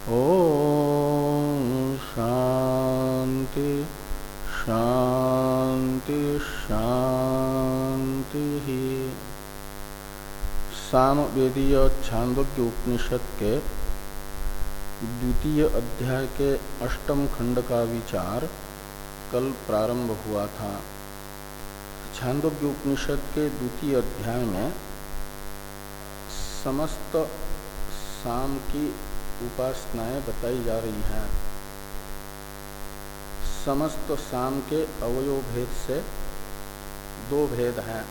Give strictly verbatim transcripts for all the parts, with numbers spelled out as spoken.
ओम शांति शांति शांति। सामवेदीय छांदोग्य उपनिषद के द्वितीय अध्याय के अष्टम खंड का विचार कल प्रारंभ हुआ था। छांदोग्य उपनिषद के द्वितीय अध्याय में समस्त साम की उपासनाएं बताई जा रही हैं। समस्त साम के अवयव भेद से दो भेद हैं।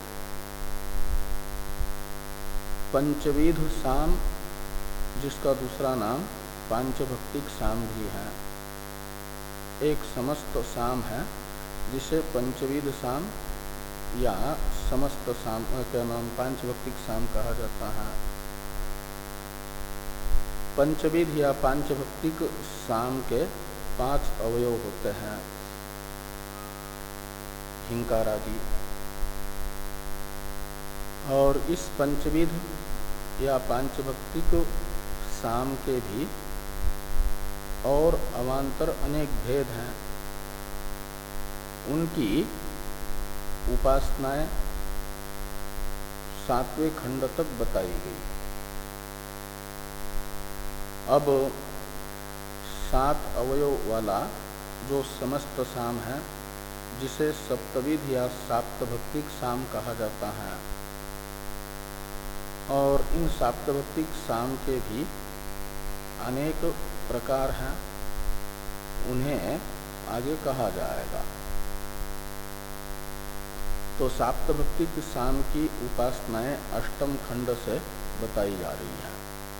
पंचविध साम, जिसका दूसरा नाम पांचभक्तिक साम भी है। एक समस्त साम है जिसे पंचविध साम या समस्त साम का नाम पांचभक्तिक साम कहा जाता है। पंचविध या पांचभक्तिक साम के पांच अवयव होते हैं। हिंकार आदि। और इस पंचविध या पांचभक्तिक साम के भी और अवान्तर अनेक भेद हैं। उनकी उपासनाएं सातवें खंड तक बताई गई। अब सात अवयव वाला जो समस्त साम है, जिसे सप्तविध या साप्तभक्तिक साम कहा जाता है, और इन साप्तभक्तिक साम के भी अनेक प्रकार हैं, उन्हें आगे कहा जाएगा। तो साप्तभक्तिक साम की उपासनाएं अष्टम खंड से बताई जा रही हैं।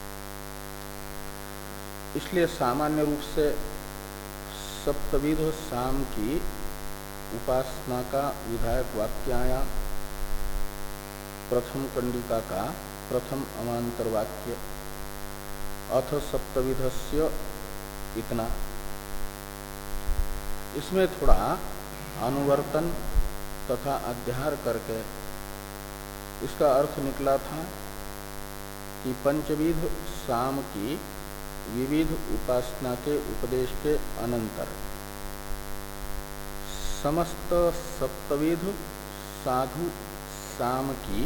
इसलिए सामान्य रूप से सप्तविध साम की उपासना का विधायक वाक्य आया। प्रथम कंडिका का प्रथम अवान्तर वाक्य, अथ सप्तविधस्य इतना। इसमें थोड़ा अनुवर्तन तथा अध्यार करके इसका अर्थ निकला था कि पंचविध साम की विविध उपासना के उपदेश के अनंतर समस्त सप्तविध साधु साम की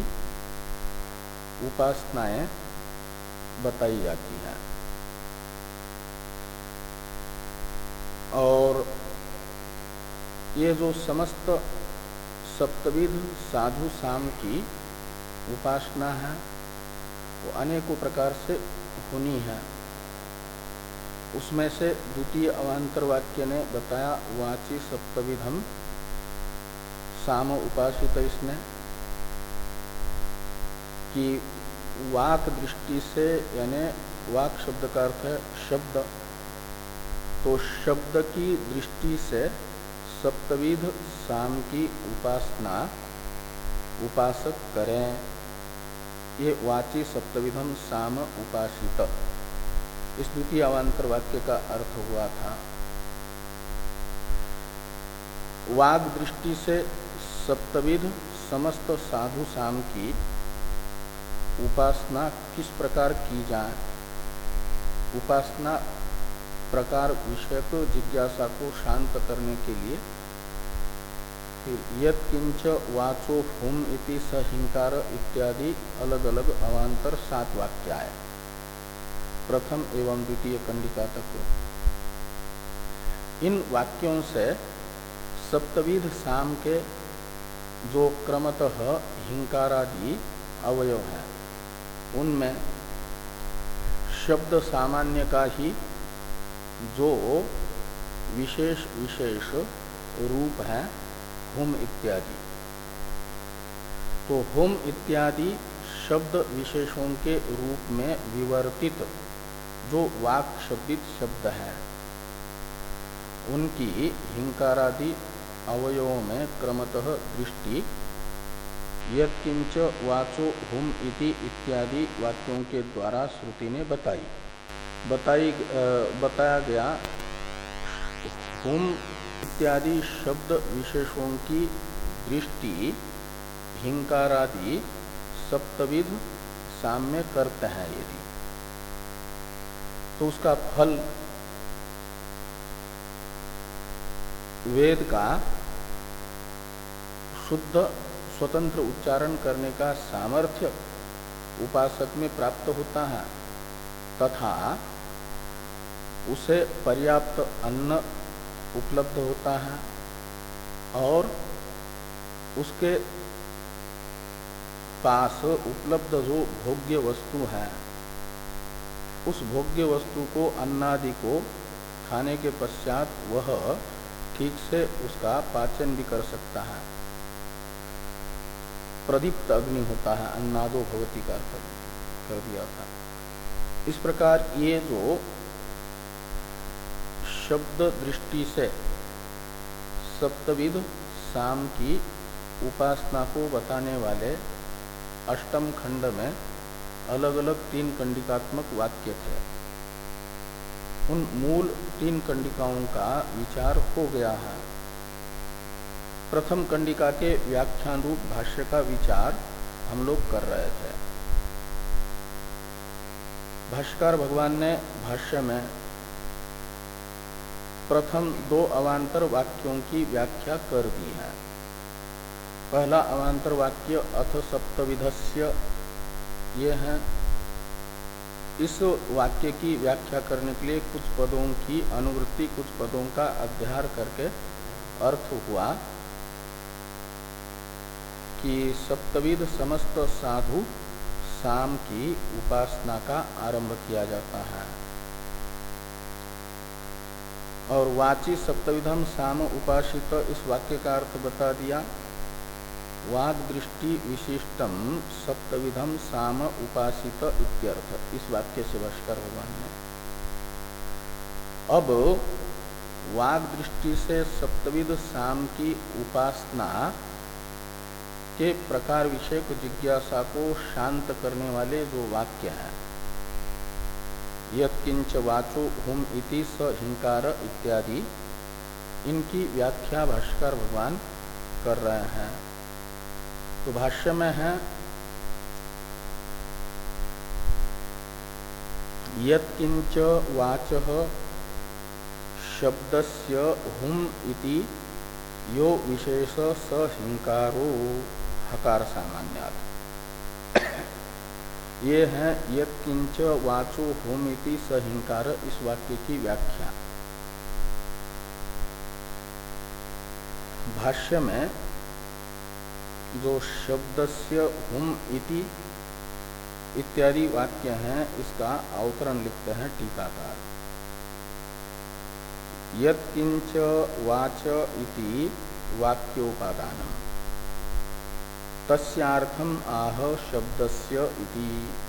उपासनाएं बताई जाती हैं। और ये जो समस्त सप्तविध साधु साम की उपासना है, वो अनेकों प्रकार से होनी है। उसमें से द्वितीय अवान्तर वाक्य ने बताया वाची सप्तविधम साम उपासित, इसने कि वाक दृष्टि से, यानी वाक शब्द का अर्थ है शब्द, तो शब्द की दृष्टि से सप्तविध साम की उपासना उपासक करें। ये वाची सप्तविधम साम उपासित, इस द्वितीय अवान्तर वाक्य का अर्थ हुआ था। वाग दृष्टि से सप्तविध समस्त साधु साम की उपासना किस प्रकार की जाए, उपासना प्रकार विषयक जिज्ञासा को शांत करने के लिए यत् किंच वाचो हुम इति सहिंकार इत्यादि अलग अलग अवान्तर सात वाक्य आए, प्रथम एवं द्वितीय कंडिका तक। इन वाक्यों से सप्तविध साम के जो क्रमतः हिंकारादि अवयव हैं, उनमें शब्द सामान्य का ही जो विशेष विशेष रूप है, हुम इत्यादि, तो हुम इत्यादि शब्द विशेषों के रूप में विवर्तित जो वाक शब्दित शब्द हैं, उनकी हिंकारादि अवयवों में क्रमतः दृष्टि यत्किंच वाचो हुम इति इत्यादि वाक्यों के द्वारा श्रुति ने बताई बताई बताया गया। हुम इत्यादि शब्द विशेषों की दृष्टि हिंकारादि सप्तविध साम्य करते हैं। यदि तो तो उसका फल वेद का शुद्ध स्वतंत्र उच्चारण करने का सामर्थ्य उपासक में प्राप्त होता है तथा उसे पर्याप्त अन्न उपलब्ध होता है और उसके पास उपलब्ध जो भोग्य वस्तु है उस भोग्य वस्तु को अन्नादि को खाने के पश्चात वह ठीक से उसका पाचन भी कर सकता है। प्रदीप्त अग्नि होता है, अन्नादो भवति का अर्थ कर दिया था। इस प्रकार ये जो शब्द दृष्टि से सप्तविध साम की उपासना को बताने वाले अष्टम खंड में अलग अलग तीन कंडिकात्मक वाक्य थे। उन मूल तीन कंडिकाओं का विचार हो गया है। प्रथम कंडिका के व्याख्यान रूप भाष्य का विचार हम लोग कर रहे थे। भाष्यकार भगवान ने भाष्य में प्रथम दो अवान्तर वाक्यों की व्याख्या कर दी है। पहला अवान्तर वाक्य अथ सप्तविधस्य ये है। इस वाक्य की व्याख्या करने के लिए कुछ पदों की अनुवृत्ति, कुछ पदों का अध्यार करके अर्थ हुआ कि सप्तविध समस्त साधु साम की उपासना का आरंभ किया जाता है। और वाची सप्तविधम साम उपासित इस वाक्य का अर्थ बता दिया। वाग दृष्टि विशिष्टम सप्तविधम साम उपासित इत्यर्थ, इस वाक्य से भाष्यकार भगवान ने अब वाग दृष्टि से सप्तविध साम की उपासना के प्रकार विषयक जिज्ञासा को शांत करने वाले जो वाक्य हैं, यत्किंच वाचो हुम इति स हिंकार इत्यादि, इनकी व्याख्या भाष्यकार भगवान कर रहे हैं। तो भाष्य में है यत्किंच वाचः शब्दस्य हुम इति यो विशेष स हिंकारो हकार सामान्यात्। ये है यत्किंच वाचो हुम इति स हिंकार, इस वाक्य की व्याख्या। भाष्य में जो शब्दस्य हुम इति इत्यादि वाक्य हैं, इसका अवतरण लिखते हैं टीकाकार। यत्किंच वाच इति वाक्योपादानम तस्यार्थम आह शब्दस्य इति।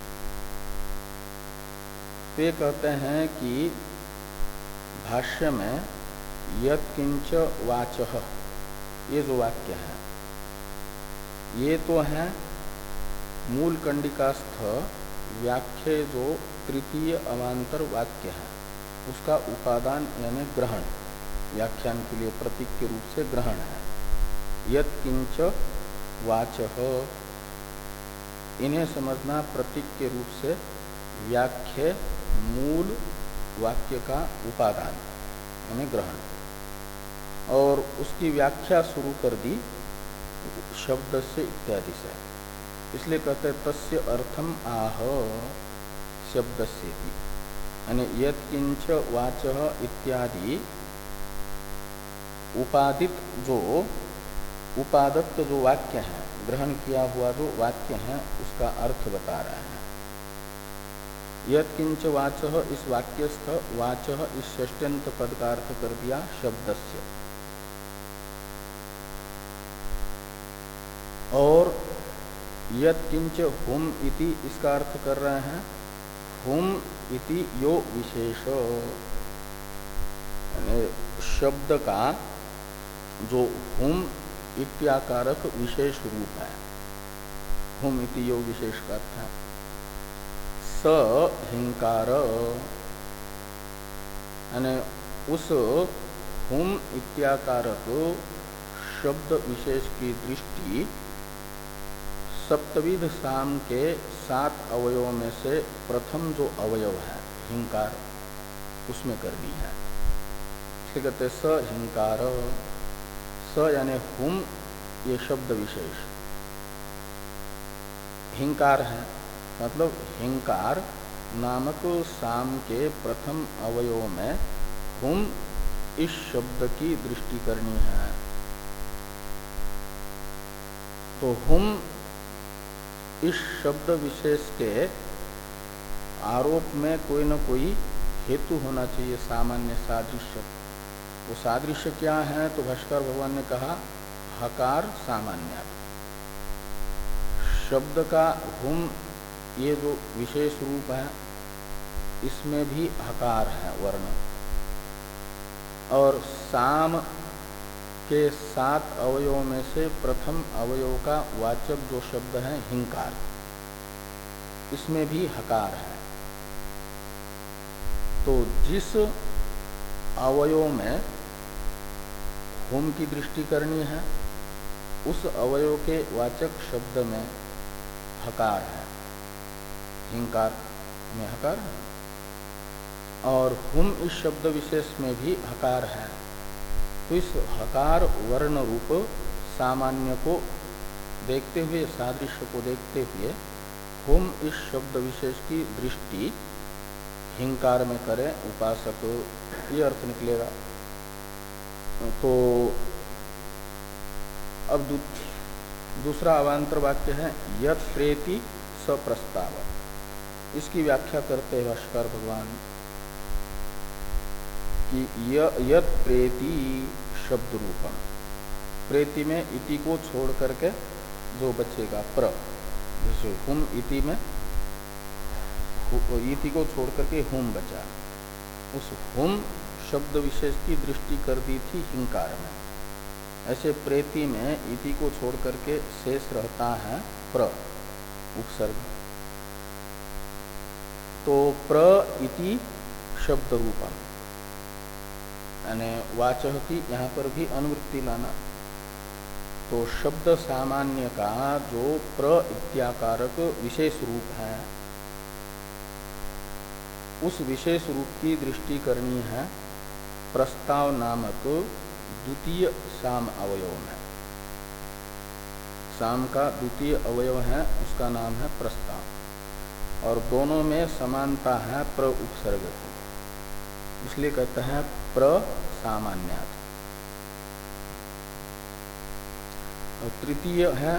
वे कहते हैं कि भाष्य में यत्किंच वाचः ये जो वाक्य है, ये तो है मूल कंडिकास्थ व्याख्या जो तृतीय अवान्तर वाक्य है उसका उपादान यानी ग्रहण, व्याख्यान के लिए प्रतीक के रूप से ग्रहण है। यत्किंच वाचः, इन्हें समझना प्रतीक के रूप से व्याख्या मूल वाक्य का उपादान यानी ग्रहण, और उसकी व्याख्या शुरू कर दी शब्द से इत्यादि से। इसलिए कहते हैं तस्य अर्थम आह शब्द से, यानी यत्किंच वाचः इत्यादि उपादित जो उपादत्त जो वाक्य है, ग्रहण किया हुआ जो वाक्य है, उसका अर्थ बता रहे हैं। यत्किंच वाचः इस वाक्यस्थ वाचः इस षष्ट्यंत पद का अर्थ कर दिया शब्दस्य, और यत्किंच हुम इति इसका अर्थ कर रहे हैं हुम इति यो विशेष, शब्द का जो हुम इत्याकारक विशेष रूप है, हुम इति यो विशेष का अर्थ है स हिंकार, यानी उस हुम इत्याकारक शब्द विशेष की दृष्टि सप्तविध साम के सात अवयवों में से प्रथम जो अवयव है हिंकार, उसमें करनी है। इसलिए कहते स हिंकार, स यानी हुम ये शब्द विशेष हिंकार है, मतलब हिंकार नामक साम के प्रथम अवयव में हुम इस शब्द की दृष्टि करनी है। तो हुम इस शब्द विशेष के आरोप में कोई न कोई हेतु होना चाहिए, सामान्य सादृश्य। वो सादृश्य क्या है? तो भास्कर भगवान ने कहा हकार सामान्य। शब्द का हुम ये जो विशेष रूप है इसमें भी हकार है वर्ण, और साम के सात अवयवों में से प्रथम अवयव का वाचक जो शब्द है हिंकार, इसमें भी हकार है। तो जिस अवयव में हुम की दृष्टि करनी है उस अवयव के वाचक शब्द में हकार है, हिंकार में हकार है, और हुम इस शब्द विशेष में भी हकार है। तो इस हकार वर्ण रूप सामान्य को देखते हुए, सादृश्य को देखते हुए हुम इस शब्द विशेष की दृष्टि हिंकार में करें उपासक, ये अर्थ निकलेगा। तो अब दू, दूसरा अवान्तर वाक्य है यत् प्रेति स प्रस्ताव। इसकी व्याख्या करते हैं भाष्कर भगवान कि यत् प्रेति शब्द रूपम, प्रेति में इति को छोड़ करके जो बचेगा प्र, जैसे हुम इति में इति को छोड़ करके हुम बचा, उस हुम शब्द विशेष की दृष्टि कर दी थी हिंकार में। ऐसे प्रेति में इति को छोड़ करके शेष रहता है प्र उपसर्ग। तो प्र इति शब्द रूपम, यानी वाचः की यहाँ पर भी अनुवृत्ति लाना। तो शब्द सामान्य का जो प्र इत्याकारक विशेष रूप है उस विशेष रूप की दृष्टि करनी है प्रस्ताव नामक द्वितीय साम अवयव में। साम का द्वितीय अवयव है, उसका नाम है प्रस्ताव, और दोनों में समानता है प्र उपसर्ग की, इसलिए कहते हैं प्र सामान्यात्। और तृतीय है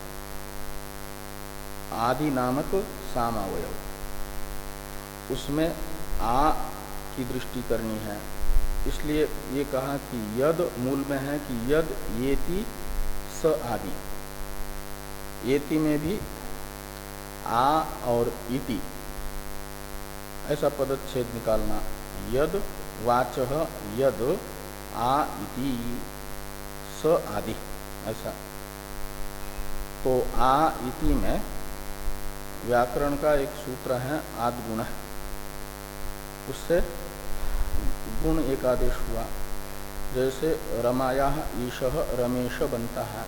आदि नामक साम अवयव, उसमें आ की दृष्टि करनी है। इसलिए ये कहा कि यद मूल में है कि यद येति स आदि, येति में भी आ और इति ऐसा पदच्छेद निकालना। यद वाचः यद आ इति स आदि ऐसा। तो आ इति में व्याकरण का एक सूत्र है आद्गुण, उससे गुण एकादेश हुआ। जैसे रमाया ईशः रमेश बनता है,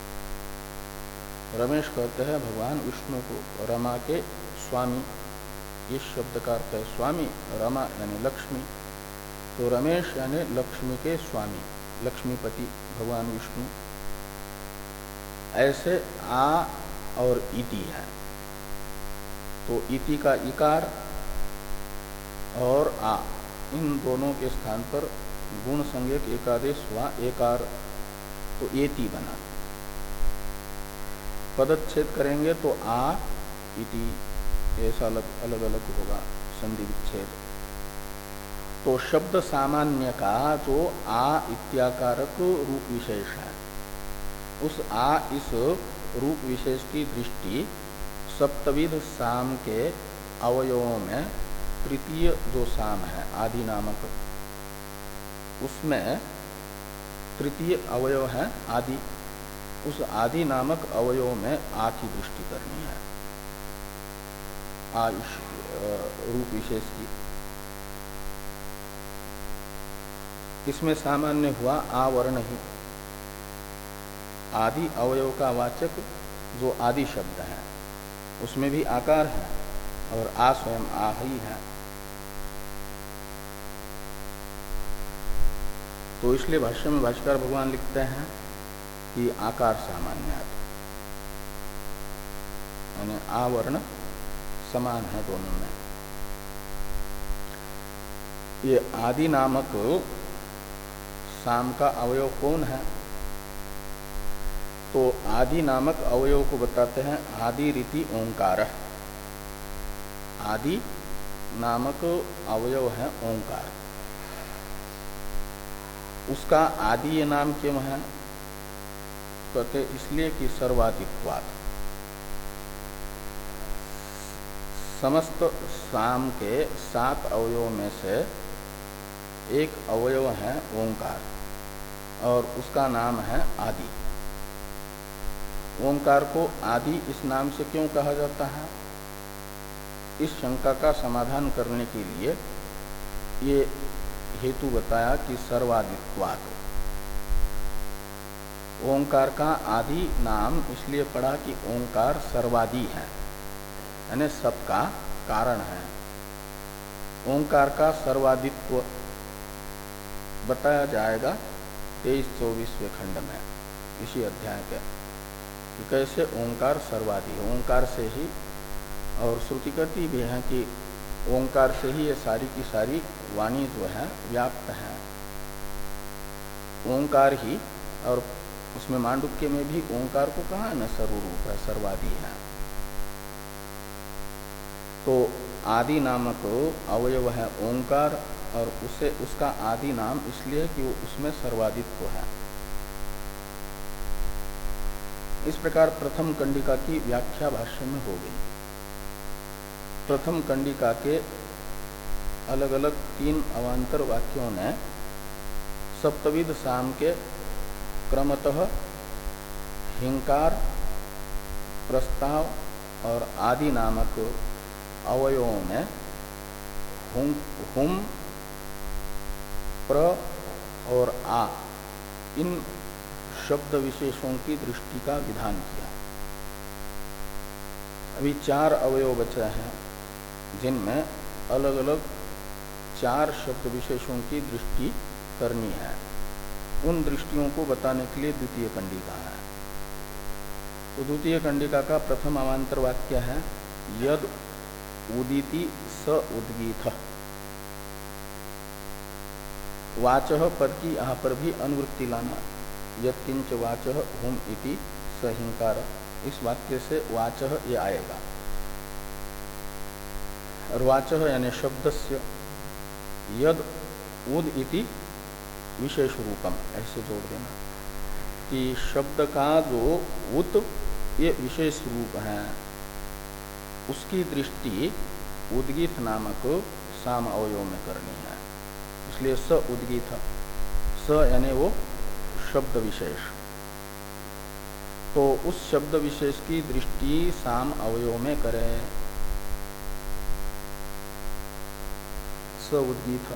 रमेश कहते हैं भगवान विष्णु को, रमा के स्वामी, इस शब्द का अर्थ है स्वामी, रमा यानी लक्ष्मी, तो रमेश यानी लक्ष्मी के स्वामी, लक्ष्मीपति भगवान विष्णु। ऐसे आ और इति है, तो इति का इकार और आ, इन दोनों के स्थान पर गुण संज्ञक एकादेश हुआ, एकार, तो एति बना। पदच्छेद करेंगे तो आ इति ऐसा अलग अलग अलग होगा संधि विच्छेद। तो शब्द सामान्य का जो आ इत्याकारक रूप विशेष है, उस आ इस रूप विशेष की दृष्टि सप्तविध साम के अवयवों में तृतीय जो साम है आदि नामक, उसमें तृतीय अवयव है आदि, उस आदि नामक अवयव में आ की दृष्टि करनी है, आ इस रूप विशेष की। इसमें सामान्य हुआ आवर्ण ही, आदि अवयव का वाचक जो आदि शब्द है उसमें भी आकार है और आ स्वयं आ ही है। तो इसलिए भाष्य में भाष्यकार भगवान लिखते हैं कि आकार सामान्यात्, यानी आवर्ण समान है दोनों में। ये आदि नामक साम का अवयव कौन है? तो आदि नामक अवयव को बताते हैं आदि रीति ओंकार। आदि नामक अवयव है ओंकार। उसका आदि ये नाम क्यों है? कहते इसलिए कि सर्वाधित्वात्, समस्त साम के सात अवयवों में से एक अवयव है ओंकार और उसका नाम है आदि। ओंकार को आदि इस नाम से क्यों कहा जाता है? इस शंका का समाधान करने के लिए ये हेतु बताया कि सर्वादित्वात्, ओंकार का आदि नाम इसलिए पड़ा कि ओंकार सर्वादि है, यानी सबका कारण है। ओंकार का सर्वादित्व बताया जाएगा तेईस चौबीसवें खंड में इसी अध्याय के, कि कैसे ओंकार सर्वादि, ओंकार से ही, और श्रुति कहती भी है कि ओंकार से ही ये सारी की सारी वाणी जो है व्याप्त है। ओंकार ही, और उसमें मांडुक्य में भी ओंकार को कहा न सर्वरूप है, सर्वादि है। तो आदि नामक अवयव है ओंकार, और उसे उसका आदि नाम इसलिए कि वो उसमें सर्वादित्व है। इस प्रकार प्रथम कंडिका की व्याख्या भाष्य में हो गई। प्रथम कंडिका के अलग अलग तीन अवान्तर वाक्यों ने सप्तविध साम के क्रमतः हिंकार, प्रस्ताव और आदि नामक अवयवों में हुम, हुम प्र और आ, इन शब्द विशेषों की दृष्टि का विधान किया। अभी चार अवयव बचे हैं जिनमें अलग अलग चार शब्द विशेषों की दृष्टि करनी है। उन दृष्टियों को बताने के लिए द्वितीय कंडिका है। तो द्वितीय कंडिका का प्रथम अवान्तर वाक्य है यद उदिति स उद्गीत। वाचः पद की यहाँ पर भी अनुवृत्ति लाना, यत्किंच वाचः हुम इति सहिंकार, इस वाक्य से वाचः ये आएगा। और वाचः यानी शब्दस्य, यद उद इति विशेष रूपम, ऐसे जोड़ देना कि शब्द का जो उत ये विशेष रूप है, उसकी दृष्टि उद्गीत नामक साम अवयव में करनी है। इसलिए स उद्गीत, स यानी वो शब्द विशेष, तो उस शब्द विशेष की दृष्टि साम अवयव में करें। स उद्गीत,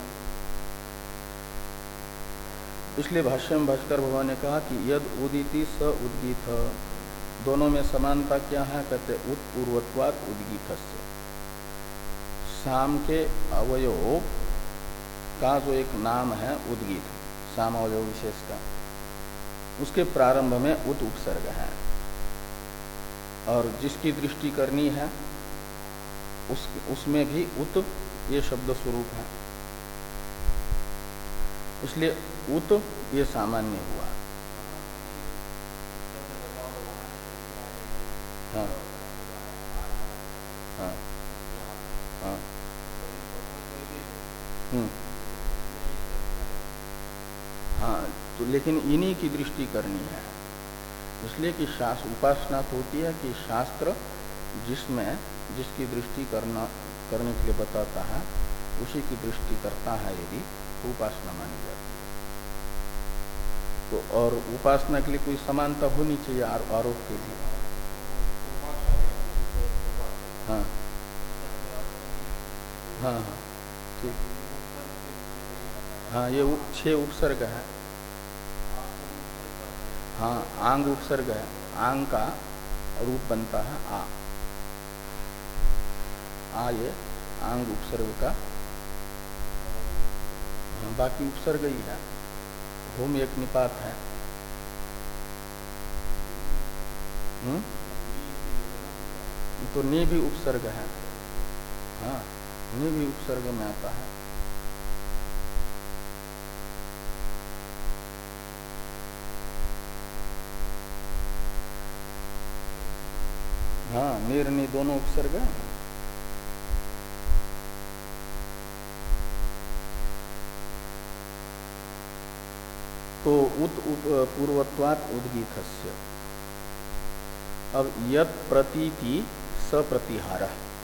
इसलिए भाष्य में भास्कर भगवान ने कहा कि यद उदिति स उद्गीत, दोनों में समानता क्या है? कहते उत्पूर्वत्वात् उद्गीतस्य। साम के अवयव का जो एक नाम है उद्गीत, साम अवयव विशेष का, उसके प्रारंभ में उत उपसर्ग है, और जिसकी दृष्टि करनी है उस उसमें भी उत ये शब्द स्वरूप है। इसलिए उत ये सामान्य हुआ। हाँ हाँ हाँ हम्म हाँ, तो लेकिन इन्हीं की दृष्टि करनी है। इसलिए कि शास्त्र उपासना तो होती है कि शास्त्र जिसमें जिसकी दृष्टि करना करने के लिए बताता है उसी की दृष्टि करता है, यदि तो उपासना मानी जाती है। तो और उपासना के लिए कोई समानता होनी चाहिए आरोप के लिए। हाँ हाँ हाँ ठीक, हाँ ये उप, छह उपसर्ग है। हाँ आंग उपसर्ग है, आंग का रूप बनता है आ, आ ये आंग उपसर्ग का, हाँ, बाकी उपसर्ग ही है। भूमि एक निपात है। हुँ? तो नी भी उपसर्ग है। हाँ, नी भी उपसर्ग में आता है। हाँ, नीर नी दोनों उपसर्ग है। तो उत पूर्वत्वात् उद्गीतस्य। अब यत प्रतीति सप्रतिहार,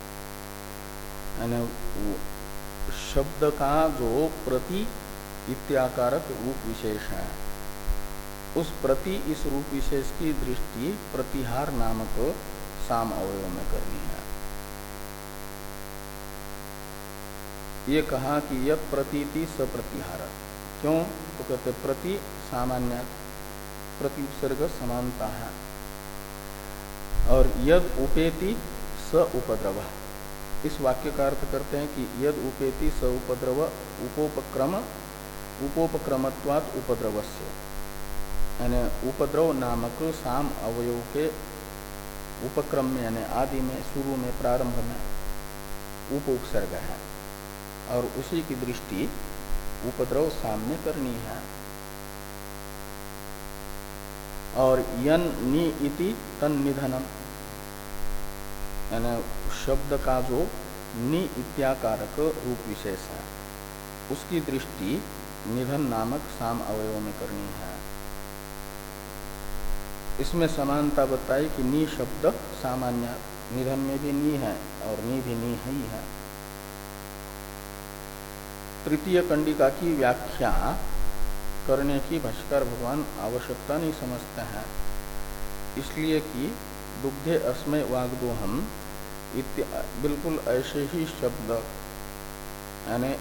यानी शब्द का जो प्रति इत्याकारक रूप विशेष है, उस प्रति इस रूप विशेष की दृष्टि प्रतिहार नामक साम अवयव में करनी है। ये कहा कि यत प्रतीति सप्रतिहार, क्यों? तो कहते प्रति सामान्य, प्रति उपसर्ग समानता है। और यद उपेति स उपद्रव, इस वाक्य का अर्थ करते हैं कि यद उपेति स उपद्रव उपोपक्रम उपोपक्रमत्वात् उपद्रवस्य, यानी उपद्रव नामक साम अवयव के उपक्रम में यानी आदि में, शुरू में, प्रारंभ में उप उपसर्ग है और उसी की दृष्टि उपद्रव सामने करनी है। और यन नी इति तन निधनम, यानी शब्द का जो नि इत्याकारक रूप विशेष है, उसकी दृष्टि निधन नामक साम अवयव में करनी है। इसमें समानता बताई कि नी शब्द सामान्य, निधन में भी नी है और नी भी नी ही है। तृतीय कंडिका की व्याख्या करने की भाष्यकार भगवान आवश्यकता नहीं समझते हैं, इसलिए कि दुग्धे अस्मय वाग्दोहम बिल्कुल ऐसे ही शब्द यानी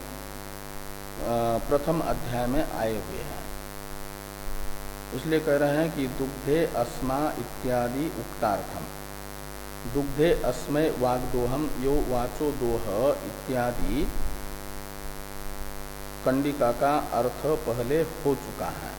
प्रथम अध्याय में आए हुए हैं। इसलिए कह रहे हैं कि दुग्धे अस्मा इत्यादि उक्तार्थम, दुग्धे अस्मय वाग्दोहम यो वाचो दोह इत्यादि कंडिका का अर्थ पहले हो चुका है।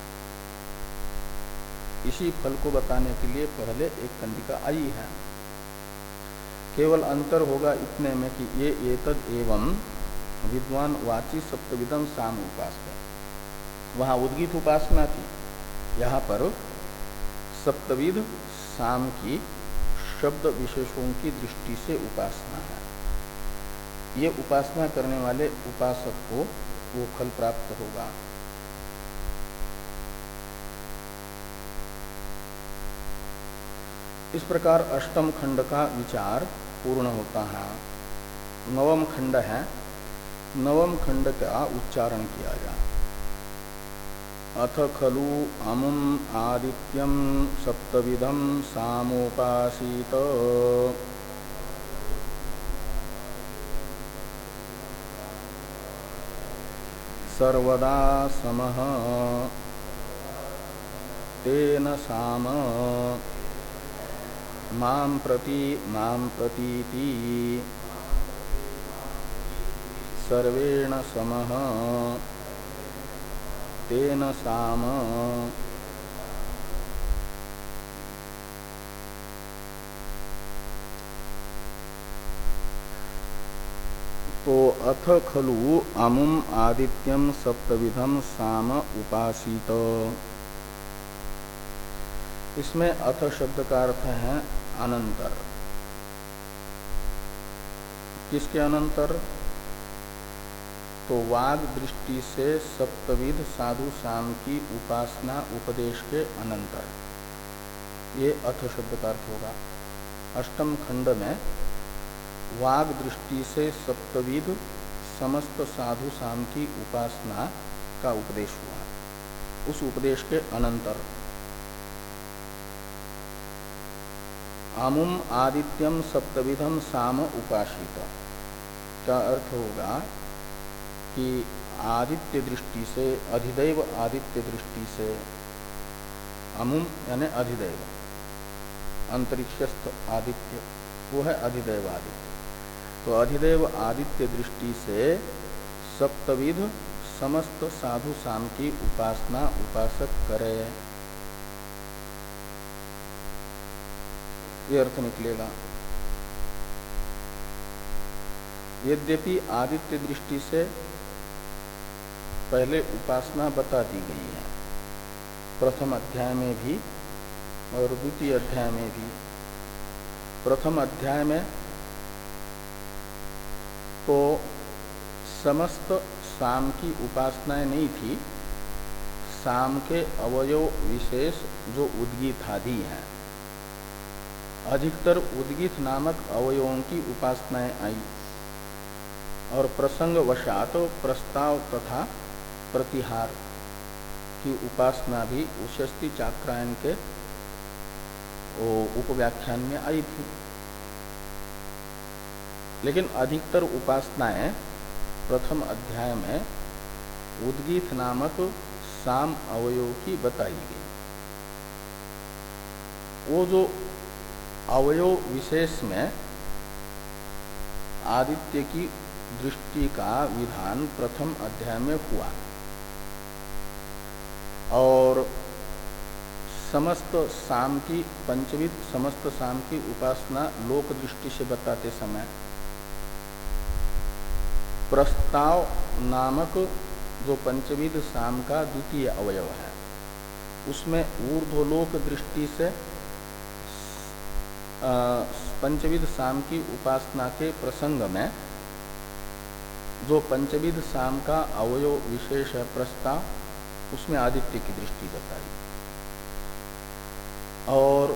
इसी फल को बताने के लिए पहले एक कंडिका आई है। केवल अंतर होगा इतने में कि ये एतद एवं विद्वान वाची सप्तविदम साम उपासना, वहां उद्गीत उपासना थी, यहाँ पर सप्तविध साम की शब्द विशेषों की दृष्टि से उपासना है। ये उपासना करने वाले उपासक को वो फल प्राप्त होगा। इस प्रकार अष्टम खंड का विचार पूर्ण होता है। नवम खंड है, नवम खंड का उच्चारण किया जाए। अथ खलु अमुम आदित्यम सप्तविधम सामोपासीत सर्वदा समः तेन साम मां प्रति मां प्रतीति सर्वेण समः तेन साम। तो अथ खलु अमुम आदित्यम सप्तविधम साम उपासित, इसमें अथ शब्द का अर्थ है अनंतर। किसके अनंतर? तो वाग दृष्टि से सप्तविध साधु साम की उपासना उपदेश के अनंतर, ये अथ शब्द का अर्थ होगा। अष्टम खंड में वाग दृष्टि से सप्तविध समस्त साधु साम की उपासना का उपदेश हुआ, उस उपदेश के अनंतर अमुम आदित्यम सप्तविधम साम उपासित का अर्थ होगा कि आदित्य दृष्टि से, अधिदैव आदित्य दृष्टि से, अमुम यानी अधिदैव, अंतरिक्षस्थ आदित्य वो है अधिदैव आदित्य। तो अधिदैव आदित्य दृष्टि से सप्तविध समस्त साधु साम की उपासना उपासक करे, ये अर्थ निकलेगा। यद्यपि आदित्य दृष्टि से पहले उपासना बता दी गई है, प्रथम अध्याय में भी और द्वितीय अध्याय में भी। प्रथम अध्याय में तो समस्त साम की उपासनाएं नहीं थी, साम के अवयव विशेष जो उद्गीत आदि हैं, अधिकतर उद्गीत नामक अवयवों की उपासनाएं आई और प्रसंग वशात प्रस्ताव तथा प्रतिहार की उपासना भी उशस्ति चाक्रायन के उपव्याख्यान में आई थी। लेकिन अधिकतर उपासनाएं प्रथम अध्याय में उद्गीत नामक साम अवयव की बताई गई। वो जो अवयव विशेष में आदित्य की दृष्टि का विधान प्रथम अध्याय में हुआ और समस्त साम की पंचविध समस्त साम की उपासना लोक दृष्टि से बताते समय प्रस्ताव नामक जो पंचविध साम का द्वितीय अवयव है, उसमें ऊर्ध्वलोक दृष्टि से पंचविध साम की उपासना के प्रसंग में जो पंचविध साम का अवयव विशेष है प्रस्ताव, उसमें आदित्य की दृष्टि बताई। और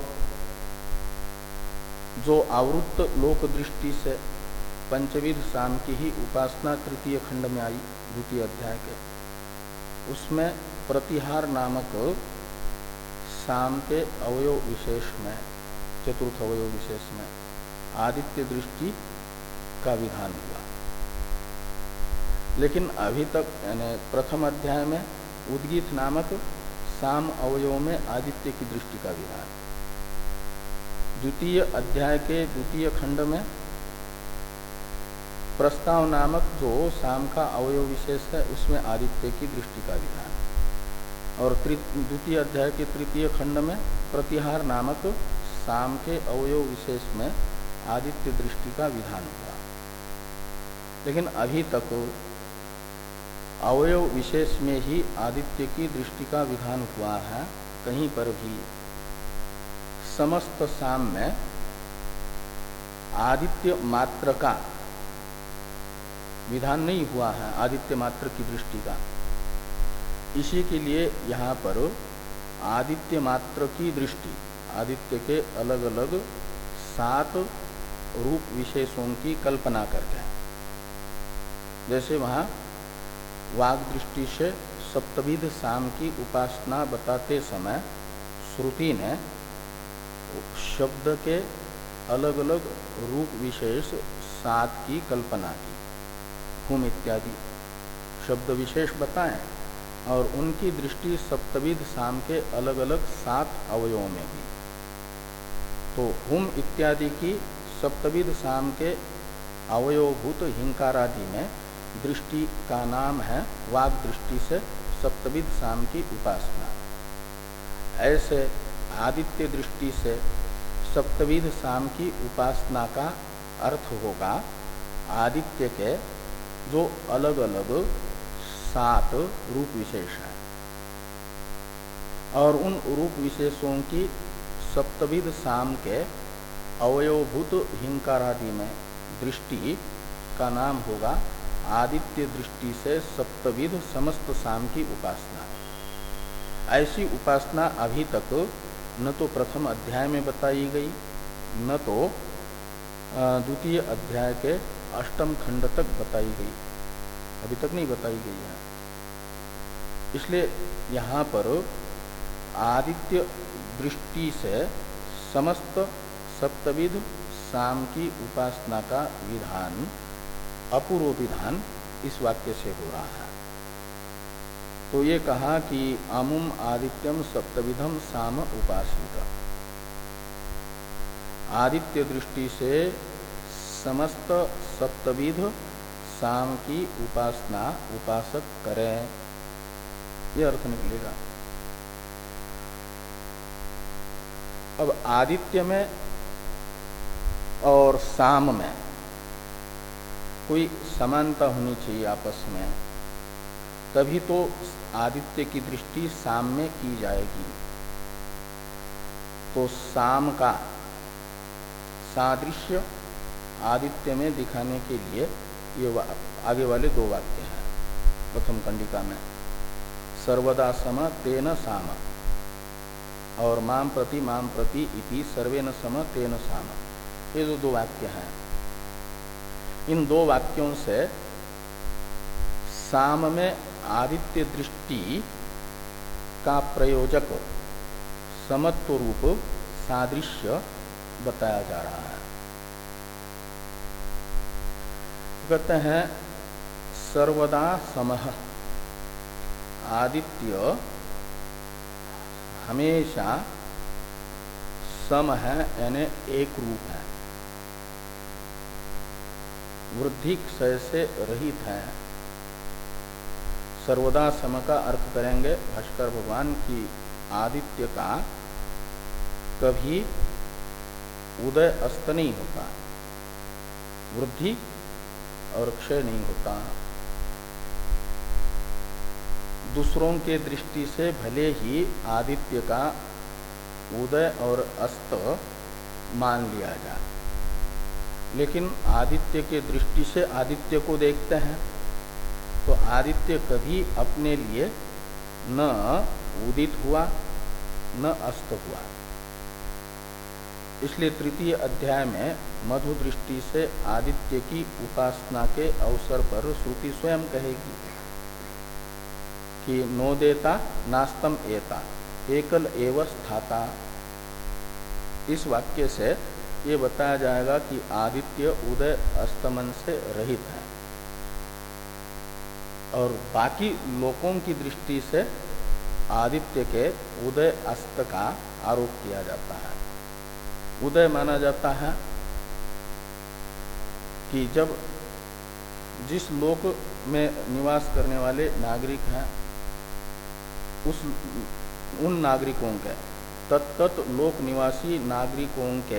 जो आवृत्त लोक दृष्टि से पंचविध साम की ही उपासना तृतीय खंड में आई द्वितीय अध्याय के, उसमें प्रतिहार नामक साम के अवयव विशेष में चतुर्थ अवयव विशेष में आदित्य दृष्टि का विधान हुआ। लेकिन अभी तक यानी प्रथम अध्याय में उद्गीत नामक साम अवयव में आदित्य की दृष्टि का विधान, द्वितीय अध्याय के द्वितीय खंड में प्रस्ताव नामक जो साम का अवयव विशेष है उसमें आदित्य की दृष्टि का विधान, और द्वितीय अध्याय के तृतीय खंड में प्रतिहार नामक साम के अवयव विशेष में आदित्य दृष्टि का विधान हुआ। लेकिन अभी तक अवयव विशेष में ही आदित्य की दृष्टि का विधान हुआ है, कहीं पर भी समस्त साम में आदित्य मात्र का विधान नहीं हुआ है, आदित्य मात्र की दृष्टि का। इसी के लिए यहाँ पर आदित्य मात्र की दृष्टि, आदित्य के अलग अलग सात रूप विशेषों की कल्पना करके, जैसे वहाँ वाग दृष्टि से सप्तविध साम की उपासना बताते समय श्रुति ने शब्द के अलग अलग रूप विशेष सात की कल्पना की, हुम इत्यादि शब्द विशेष बताएं और उनकी दृष्टि सप्तविध साम के अलग अलग सात अवयवों में भी। तो हुम इत्यादि की सप्तविध साम के अवयवभूत हिंकारादि में दृष्टि का नाम है वाग दृष्टि से सप्तविध साम की उपासना। ऐसे आदित्य दृष्टि से सप्तविध साम की उपासना का अर्थ होगा आदित्य के जो अलग अलग सात रूप विशेष हैं और उन रूप विशेषों की सप्तविध साम के अवयवभूत हिंकारादि में दृष्टि का नाम होगा आदित्य दृष्टि से सप्तविध समस्त साम की उपासना। ऐसी उपासना अभी तक न तो प्रथम अध्याय में बताई गई, न तो द्वितीय अध्याय के अष्टम खंड तक बताई गई, अभी तक नहीं बताई गई है। इसलिए यहाँ पर आदित्य दृष्टि से समस्त सप्तविध साम की उपासना का विधान, अपूर्व विधान इस वाक्य से हो रहा है। तो ये कहा कि अमुम आदित्यम सप्तविधम साम उपासित, आदित्य दृष्टि से समस्त सप्तविध साम की उपासना उपासक करें, यह अर्थ निकलेगा। अब आदित्य में और साम में कोई समानता होनी चाहिए आपस में, तभी तो आदित्य की दृष्टि साम में की जाएगी। तो साम का सादृश्य आदित्य में दिखाने के लिए ये आगे वाले दो वाक्य हैं। प्रथम कंडिका में सर्वदा सम तेन साम और माम प्रति माम प्रति इति सर्वेन सम तेन साम, ये जो दो वाक्य हैं, इन दो वाक्यों से साम में आदित्य दृष्टि का प्रयोजक समत्व रूप सादृश्य बताया जा रहा है। कहते हैं सर्वदा समः, आदित्य हमेशा सम है, यानी एक रूप है, वृद्धि क्षय से रहित है। सर्वदा सम का अर्थ करेंगे भास्कर भगवान की आदित्य का कभी उदय अस्त नहीं होता, वृद्धि और क्षय नहीं होता। दूसरों के दृष्टि से भले ही आदित्य का उदय और अस्त मान लिया जाए, लेकिन आदित्य के दृष्टि से आदित्य को देखते हैं तो आदित्य कभी अपने लिए न उदित हुआ न अस्त हुआ। इसलिए तृतीय अध्याय में मधु दृष्टि से आदित्य की उपासना के अवसर पर श्रुति स्वयं कहेगी कि नोदेता नास्तम एता एकल एव स्थाता। इस वाक्य से ये बताया जाएगा कि आदित्य उदय अस्तमन से रहित है और बाकी लोकों की दृष्टि से आदित्य के उदय अस्त का आरोप किया जाता है। उदय माना जाता है कि जब जिस लोक में निवास करने वाले नागरिक हैं उस उन नागरिकों के तत्त लोक निवासी नागरिकों के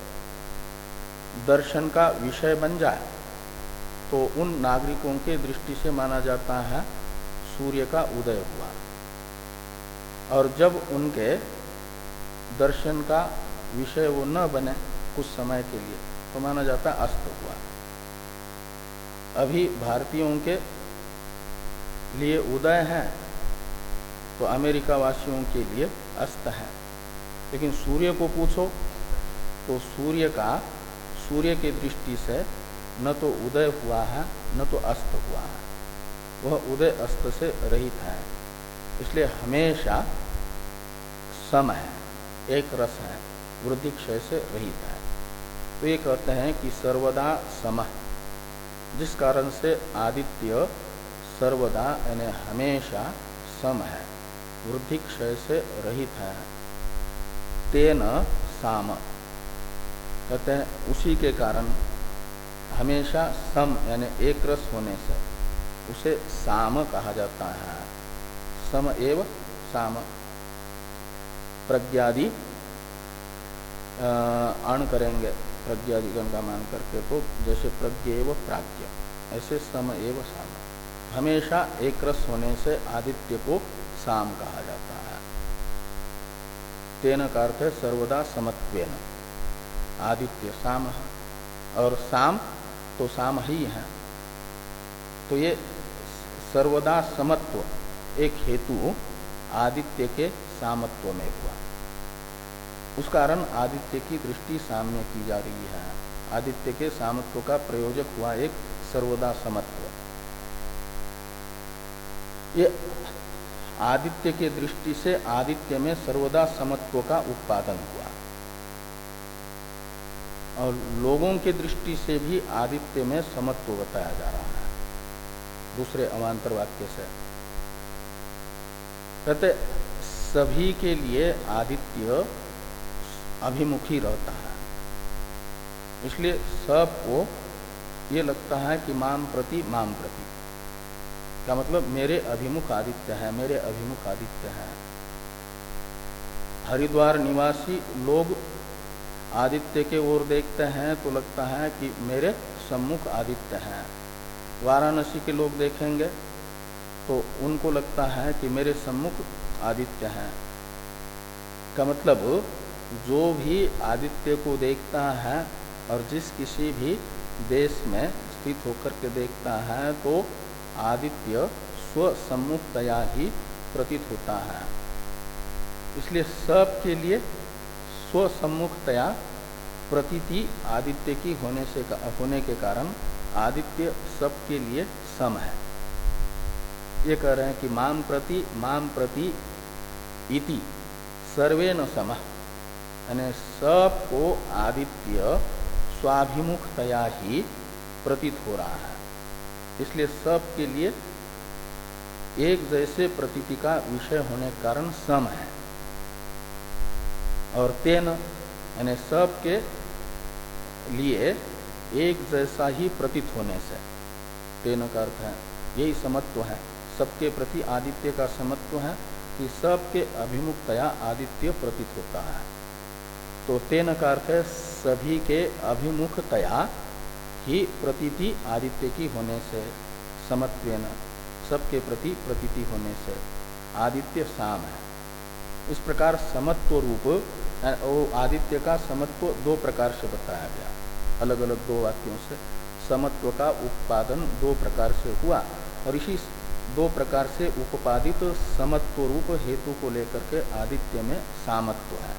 दर्शन का विषय बन जाए तो उन नागरिकों के दृष्टि से माना जाता है सूर्य का उदय हुआ, और जब उनके दर्शन का विषय वो न बने कुछ समय के लिए तो माना जाता है अस्त हुआ। अभी भारतीयों के लिए उदय है तो अमेरिका वासियों के लिए अस्त है, लेकिन सूर्य को पूछो तो सूर्य का सूर्य की दृष्टि से न तो उदय हुआ है न तो अस्त हुआ है, वह उदय अस्त से रहित है। इसलिए हमेशा सम है, एक रस है, वृद्धि क्षय से रहित है। तो ये कहते हैं कि सर्वदा समः, जिस कारण से आदित्य सर्वदा यानी हमेशा सम है, वृद्धि क्षय से रहित है। तेन साम, कहते हैं उसी के कारण हमेशा सम यानी एक रस होने से उसे साम कहा जाता है। सम एव साम, प्रज्ञादि अण करेंगे प्रज्ञादिगण का मान करके, तो जैसे प्रज्ञेव प्राज्ञ, ऐसे सम एव साम, हमेशा एक रस होने से आदित्य को साम कहा जाता है। तेन का अर्थ है सर्वदा समत्वेन, आदित्य साम है और साम तो साम ही है। तो ये सर्वदा समत्व एक हेतु आदित्य के सामत्व में हुआ, उस कारण आदित्य की दृष्टि सामने की जा रही है। आदित्य के सामत्व का प्रयोजक हुआ एक सर्वदा समत्व। ये आदित्य के दृष्टि से आदित्य में सर्वदा समत्व का उत्पादन हुआ, और लोगों के दृष्टि से भी आदित्य में समत्व बताया जा रहा है दूसरे अवान्तर वाक्य से। कहते सभी के लिए आदित्य अभिमुखी रहता है, इसलिए सबको ये लगता है कि माम प्रति माम प्रति का मतलब मेरे अभिमुख आदित्य है, मेरे अभिमुख आदित्य है। हरिद्वार निवासी लोग आदित्य के ओर देखते हैं तो लगता है कि मेरे सम्मुख आदित्य हैं। वाराणसी के लोग देखेंगे तो उनको लगता है कि मेरे सम्मुख आदित्य हैं। का मतलब जो भी आदित्य को देखता है और जिस किसी भी देश में स्थित होकर के देखता है तो आदित्य स्वसम्मुखतया ही प्रतीत होता है। इसलिए सब के लिए स्वसम्मुखतया प्रतीति आदित्य की होने से होने के कारण आदित्य सबके लिए सम है। ये कह रहे हैं कि माम प्रति माम प्रति इति सर्वे न समः, यानी सबको आदित्य स्वाभिमुखतया ही प्रतीत हो रहा है। इसलिए सबके लिए एक जैसे प्रतीति का विषय होने के कारण सम है। और तेन यानी सबके लिए एक जैसा ही प्रतीत होने से, तेन का अर्थ है यही समत्व है, सबके प्रति आदित्य का समत्व है कि सबके अभिमुखतया आदित्य प्रतीत होता है। तो तेन का अर्थ है सभी के अभिमुखतया ही प्रतीति आदित्य की होने से, समत्वेन सबके प्रति प्रतीति होने से आदित्य साम है। इस प्रकार समत्व रूप आदित्य का समत्व दो प्रकार से बताया गया, अलग अलग दो वाक्यों से। समत्व का उत्पादन दो प्रकार से हुआ और इसी दो प्रकार से उपपादित समत्व रूप हेतु को लेकर के आदित्य में सामत्व है,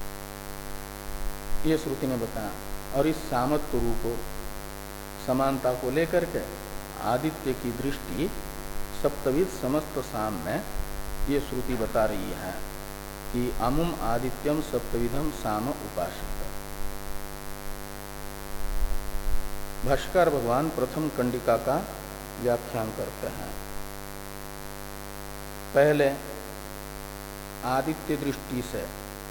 ये श्रुति ने बताया। और इस सामत्व रूप समानता को लेकर के आदित्य की दृष्टि सप्तविध समस्त साम में ये श्रुति बता रही है कि अमुम आदित्यम सप्तविधम साम उपासित। भाष्कर भगवान प्रथम कंडिका का व्याख्यान करते हैं। पहले आदित्य दृष्टि से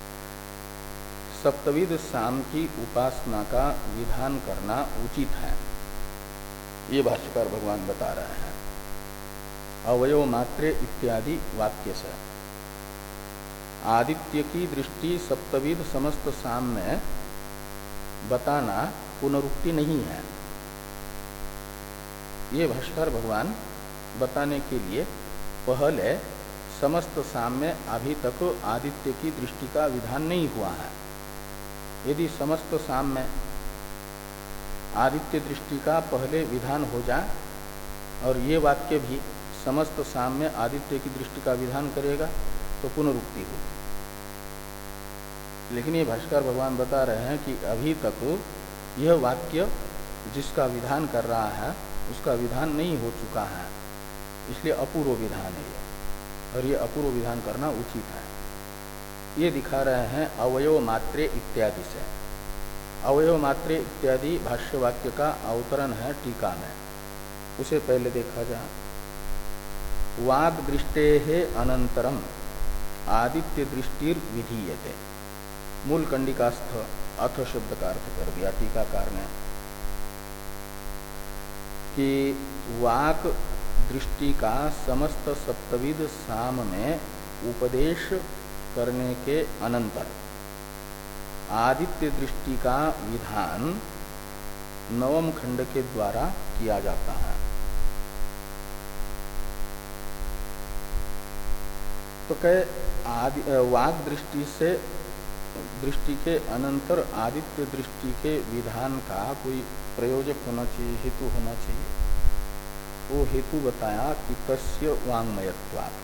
सप्तविध साम की उपासना का विधान करना उचित है, ये भाष्यकार भगवान बता रहे हैं अवयव मात्रे इत्यादि वाक्य से। आदित्य की दृष्टि सप्तविध समस्त साम में बताना पुनरुक्ति नहीं है। ये भाष्यकार भगवान बताने के लिए पहले समस्त साम में अभी तक आदित्य की दृष्टि का विधान नहीं हुआ है। यदि समस्त साम में आदित्य दृष्टि का पहले विधान हो जाए और ये वाक्य भी समस्त साम में आदित्य की दृष्टि का विधान करेगा तो पुनरुक्ति होगी। लेकिन ये भाष्कर भगवान बता रहे हैं कि अभी तक यह वाक्य जिसका विधान कर रहा है उसका विधान नहीं हो चुका है, इसलिए अपूर्व विधान है ये, और ये अपूर्व विधान करना उचित है। ये दिखा रहे हैं अवयव मात्रे इत्यादि से। अवयव मात्रे इत्यादि भाष्य वाक्य का अवतरण है टीका में, उसे पहले देखा जाए। वाग दृष्टे अनंतरम आदित्य दृष्टिर विधीयते। मूल कंडिकास्थ अथ शब्द का अर्थ कर दिया टीकाकार ने कि वाक दृष्टि का समस्त सप्तविध साम में उपदेश करने के अनंतर आदित्य दृष्टि का विधान नवम खंड के द्वारा किया जाता है। तो कहे आदि वाक दृष्टि से दृष्टि के अनंतर आदित्य दृष्टि के विधान का कोई प्रयोजक होना चाहिए, हेतु होना चाहिए। वो हेतु बताया कि तस्य वांगमयत्वात्।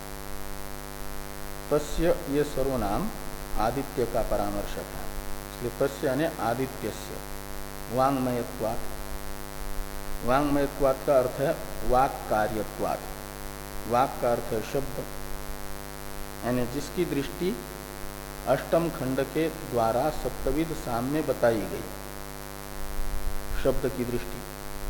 तस्य ये सर्वनाम आदित्य का परामर्शक है, इसलिए तस्य यानी आदित्यस्य वांगमयत्वात्। वांगमयत्वात् का अर्थ है वाक कार्यत्वात्। वाक का अर्थ है शब्द, यानी जिसकी दृष्टि अष्टम खंड के द्वारा सप्तविध साम में बताई गई, शब्द की दृष्टि।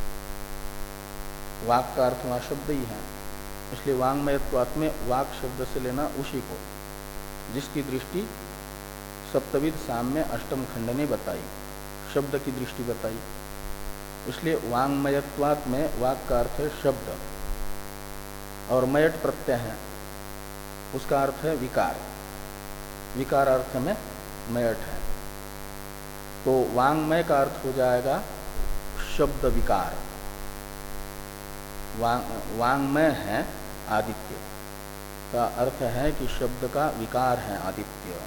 वाक का अर्थ वहां शब्द ही है, इसलिए वांगमयत्वात् में वाक शब्द से लेना उसी को जिसकी दृष्टि सप्तविध साम में अष्टम खंड ने बताई, शब्द की दृष्टि बताई। इसलिए वांगमयत्वात् में वाक का अर्थ है शब्द और मयट प्रत्यय है, उसका अर्थ है विकार। विकार अर्थ में मयट है, तो वांगमय का अर्थ हो जाएगा शब्द विकार। वांग वांगमय है आदित्य का अर्थ है कि शब्द का विकार है आदित्य,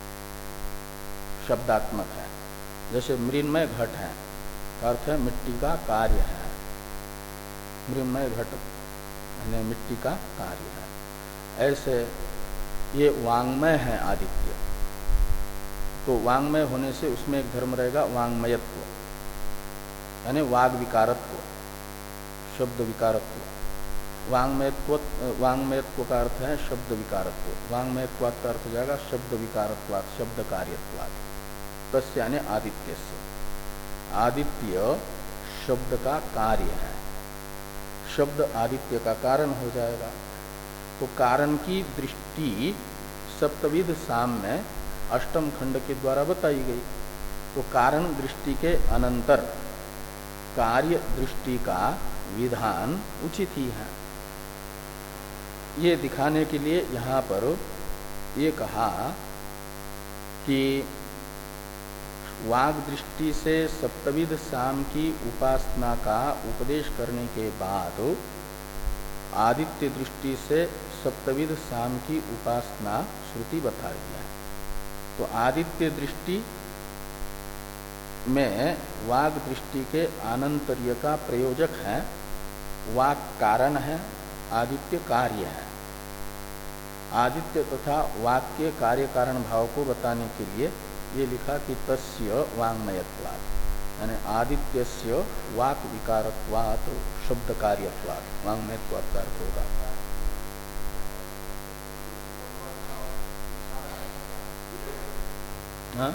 शब्दात्मक है। जैसे मृन्मय घट है का अर्थ है मिट्टी का कार्य है, मृन्मय घट यानी मिट्टी का कार्य है। ऐसे ये वांगमय है आदित्य, तो वांगमय होने से उसमें एक धर्म रहेगा वांगमयत्व यानी वाग विकारत्व, शब्द विकारत्व। वांगमयत्व वांगमयत्व का अर्थ है शब्द विकारत्व, वांगमयत्व का अर्थ हो जाएगा शब्द विकारत्वात्, शब्द कार्यत्वात्। तस्य यानी आदित्य से, आदित्य शब्द का कार्य है, शब्द आदित्य का कारण हो जाएगा। तो कारण की दृष्टि सप्तविध साम में अष्टम खंड के द्वारा बताई गई। तो कारण दृष्टि के अनंतर कार्य दृष्टि का विधान उचित ही है। ये दिखाने के लिए यहाँ पर ये कहा कि वाग दृष्टि से सप्तविध साम की उपासना का उपदेश करने के बाद आदित्य दृष्टि से सप्तविध साम की उपासना श्रुति बता रही है। तो आदित्य दृष्टि में वाग दृष्टि के आनंतर्य का प्रयोजक है, वाग कारण है, आदित्य कार्य है। आदित्य तथा वाग के कार्य कारण भाव को बताने के लिए ये लिखा कि तस्य वांगमयत्वात् यानी आदित्यस्य वाक विकारत्वात् शब्द कार्यत्वात् वांगमयत्वात् का अर्थ होगा। हाँ?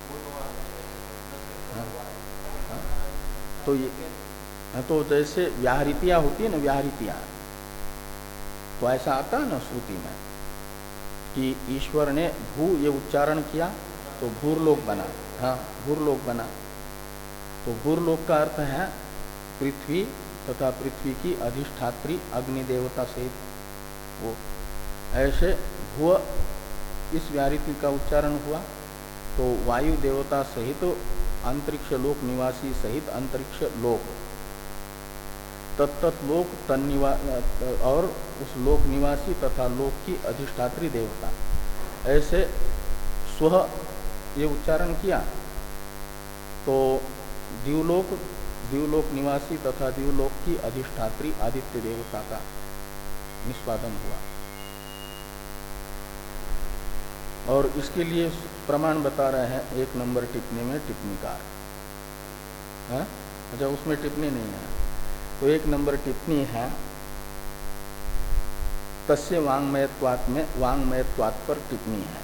हाँ? हाँ? तो ये तो जैसे व्याहृतियां होती है ना, व्याहृतियां तो ऐसा आता है ना श्रुति में कि ईश्वर ने भू ये उच्चारण किया तो भूरलोक बना। हाँ, भूरलोक बना। तो भूरलोक का अर्थ है पृथ्वी तथा पृथ्वी की अधिष्ठात्री अग्नि देवता सहित वो। ऐसे भू इस व्याहृति का उच्चारण हुआ तो वायु देवता सहित तो अंतरिक्ष लोक निवासी सहित अंतरिक्ष लोक, तत्त लोक तन्निवा और उस लोक निवासी तथा लोक की अधिष्ठात्री देवता, ऐसे स्व ये उच्चारण किया तो द्युलोक द्युलोक निवासी तथा द्युलोक की अधिष्ठात्री आदित्य देवता का निष्पादन हुआ। और इसके लिए प्रमाण बता रहे हैं एक नंबर टिप्पणी में टिप्पणीकार। अच्छा, उसमें टिप्पणी नहीं है तो एक नंबर टिप्पणी है तस्य वांगमयत्वात् में वांगमयत्वात् पर टिप्पणी है।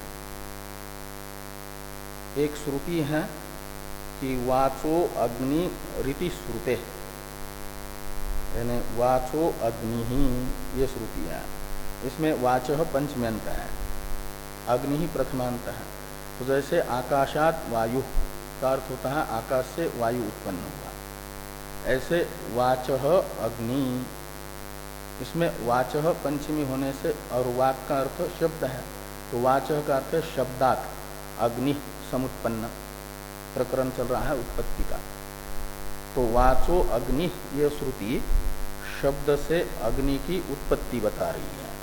एक श्रुति है कि वाचो अग्नि रीति श्रुते यानी वाचो अग्नि ही ये श्रुति है। इसमें वाचः पंचम्यंत है, अग्नि ही प्रथमांत है। तो जैसे आकाशात वायु का अर्थ होता है आकाश से वायु उत्पन्न हुआ, ऐसे वाचः अग्नि, इसमें वाचः पंचमी होने से और वाक का अर्थ शब्द है तो वाचः का अर्थ है शब्दात अग्नि समुत्पन्न, प्रकरण चल रहा है उत्पत्ति का। तो वाचो अग्नि ये श्रुति शब्द से अग्नि की उत्पत्ति बता रही है।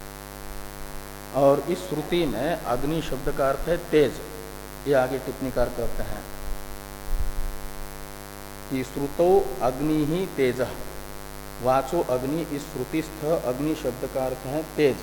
और इस श्रुति में अग्नि शब्द का अर्थ है तेज। ये आगे टिप्पणीकार कहते हैं कि श्रुतो अग्नि ही तेज, वाचो अग्नि इस श्रुतिस्थ अग्नि शब्द का अर्थ है तेज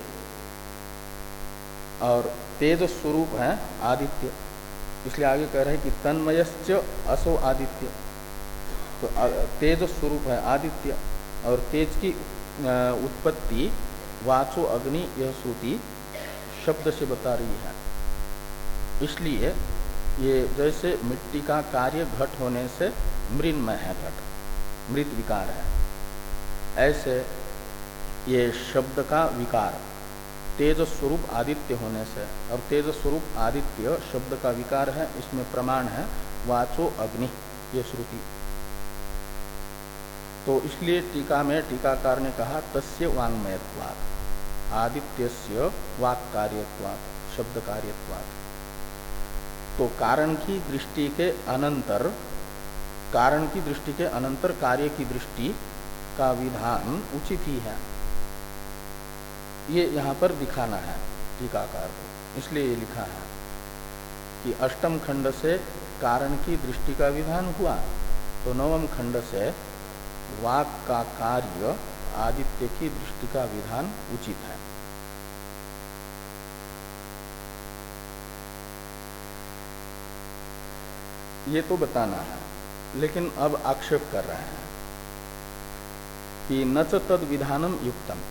और तेज स्वरूप है आदित्य। इसलिए आगे कह रहे हैं कि तन्मयश्च असो आदित्य, तो तेज स्वरूप है आदित्य और तेज की उत्पत्ति वाचो अग्नि यह श्रुति शब्द से बता रही है। इसलिए ये जैसे मिट्टी का कार्य घट होने से मृन्मय है, घट मृत विकार है, ऐसे ये शब्द का विकार तेज स्वरूप आदित्य होने से, और तेज स्वरूप आदित्य शब्द का विकार है। इसमें प्रमाण है वाचो अग्नि ये श्रुति। तो इसलिए टीका में टीकाकार ने कहा तस्य वाङ्मयत्वात्, आदित्यस्य वाक् कार्यत्वात्, शब्द कार्यत्वात्। तो कारण की दृष्टि के अनंतर, कारण की दृष्टि के अनंतर कार्य की दृष्टि का विधान उचित ही है, ये यहाँ पर दिखाना है टीकाकार को। इसलिए ये लिखा है कि अष्टम खंड से कारण की दृष्टि का विधान हुआ, तो नवम खंड से वाक का कार्य आदित्य की दृष्टि का विधान उचित है। ये तो बताना है, लेकिन अब आक्षेप कर रहे हैं कि न च तद विधानम युक्तम,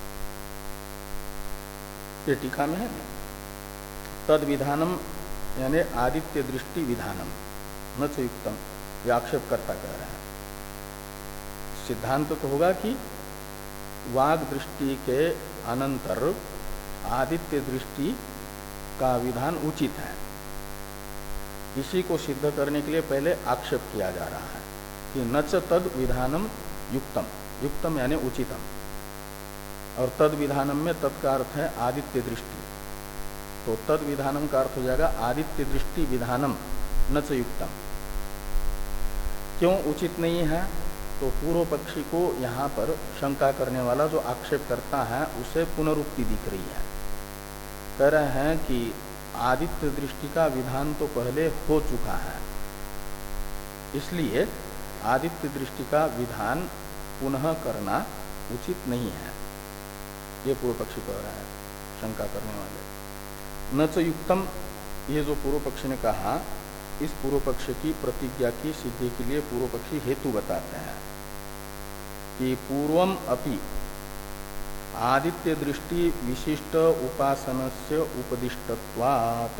ये टीका में है ना, तद विधानम यानी आदित्य दृष्टि विधानम न च युक्तम, ये आक्षेप करता कह रहे हैं। सिद्धांत तो होगा कि वाग दृष्टि के अनंतर आदित्य दृष्टि का विधान उचित है। इसी को सिद्ध करने के लिए पहले आक्षेप किया जा रहा है कि न च तद विधानम युक्तम, युक्तम यानी उचितम, और तद विधानम में तद का अर्थ है आदित्य दृष्टि, तो तद विधानम का अर्थ हो जाएगा आदित्य दृष्टि विधानम न च युक्तम। क्यों उचित नहीं है? तो पूर्व पक्षी को यहाँ पर शंका करने वाला जो आक्षेप करता है उसे पुनरुक्ति दिख रही है। कह रहे हैं कि आदित्य दृष्टि का विधान तो पहले हो चुका है, इसलिए आदित्य दृष्टि का विधान पुनः करना उचित नहीं है, ये पूर्व पक्षी कह रहा है, शंका करने वाले। न च युक्तम, ये जो पूर्व पक्षी ने कहा, इस पूर्व पक्ष की प्रतिज्ञा की सिद्धि के लिए पूर्व पक्षी हेतु बताते हैं कि पूर्वम अपि आदित्य दृष्टि विशिष्ट उपासनस्य उपदिष्टत्वात्,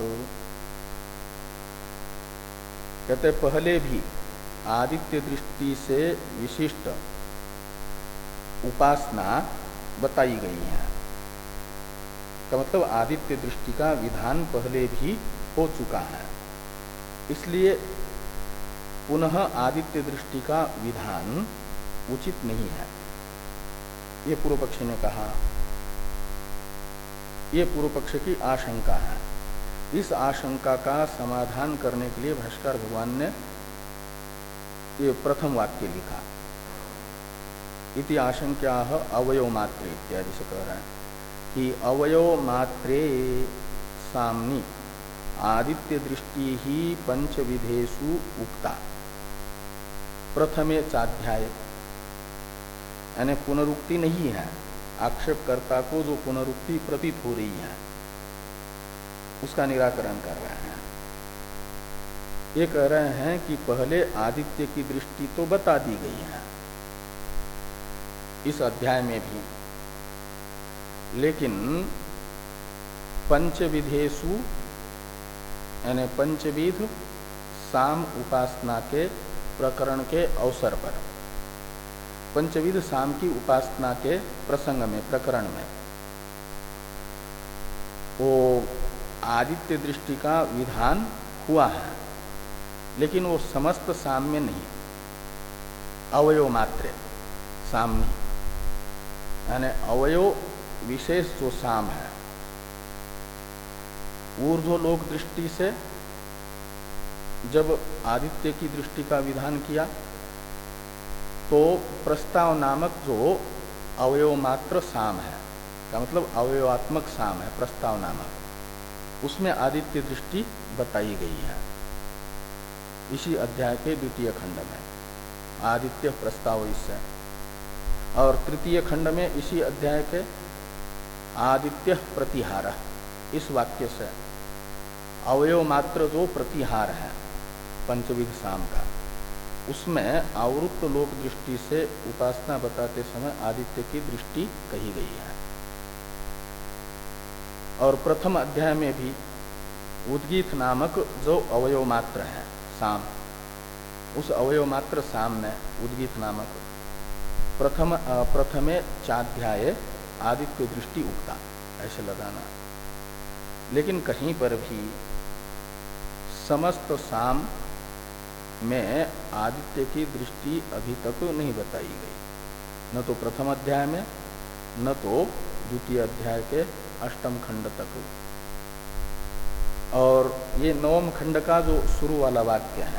कहते पहले भी आदित्य दृष्टि से विशिष्ट उपासना बताई गई है, का मतलब आदित्य दृष्टि का विधान पहले भी हो चुका है, इसलिए पुनः आदित्य दृष्टि का विधान उचित नहीं है, ये पूर्व पक्षी ने कहा। ये पूर्व पक्ष की आशंका है। इस आशंका का समाधान करने के लिए भाष्कर भगवान ने ये प्रथम वाक्य लिखा, इति आशंक्या अवयव मात्रे इत्यादि से कह रहे हैं कि अवयव मात्रे सामनी आदित्य दृष्टि ही पंचविधेषु उक्ता प्रथमे चाध्याय, यानी पुनरुक्ति नहीं है। आक्षेपकर्ता को जो पुनरुक्ति प्रतीत हो रही है उसका निराकरण कर रहे हैं। ये कह रहे हैं कि पहले आदित्य की दृष्टि तो बता दी गई है इस अध्याय में भी, लेकिन पंचविधेषु यानी पंचविध साम उपासना के प्रकरण के अवसर पर, पंचविध साम की उपासना के प्रसंग में, प्रकरण में वो आदित्य दृष्टि का विधान हुआ है, लेकिन वो समस्त साम में नहीं, अवयव मात्र साम नहीं, यानी अवयव विशेष जो साम है, ऊर्ध्वलोक दृष्टि से जब आदित्य की दृष्टि का विधान किया तो प्रस्ताव नामक जो अवयव मात्र साम है, का मतलब अवयवात्मक साम है प्रस्ताव नामक, उसमें आदित्य दृष्टि बताई गई है। इसी अध्याय के द्वितीय खंड में आदित्य प्रस्ताव इससे, और तृतीय खंड में इसी अध्याय के आदित्य प्रतिहार, इस वाक्य से अवयव मात्र जो प्रतिहार है पंचविध साम का, उसमें आवृत्त लोक दृष्टि से उपासना बताते समय आदित्य की दृष्टि कही गई है। और प्रथम अध्याय में भी उद्गीत नामक जो अवयव मात्र है साम, उस अवयव मात्र साम में उद्गीत नामक प्रथम प्रथमे चाध्याय आदित्य दृष्टि उक्ता, ऐसे लगाना। लेकिन कहीं पर भी समस्त साम में आदित्य की दृष्टि अभी तक नहीं बताई गई, न तो प्रथम अध्याय में न तो द्वितीय अध्याय के अष्टम खंड तक। और ये नवम खंड का जो शुरू वाला वाक्य है,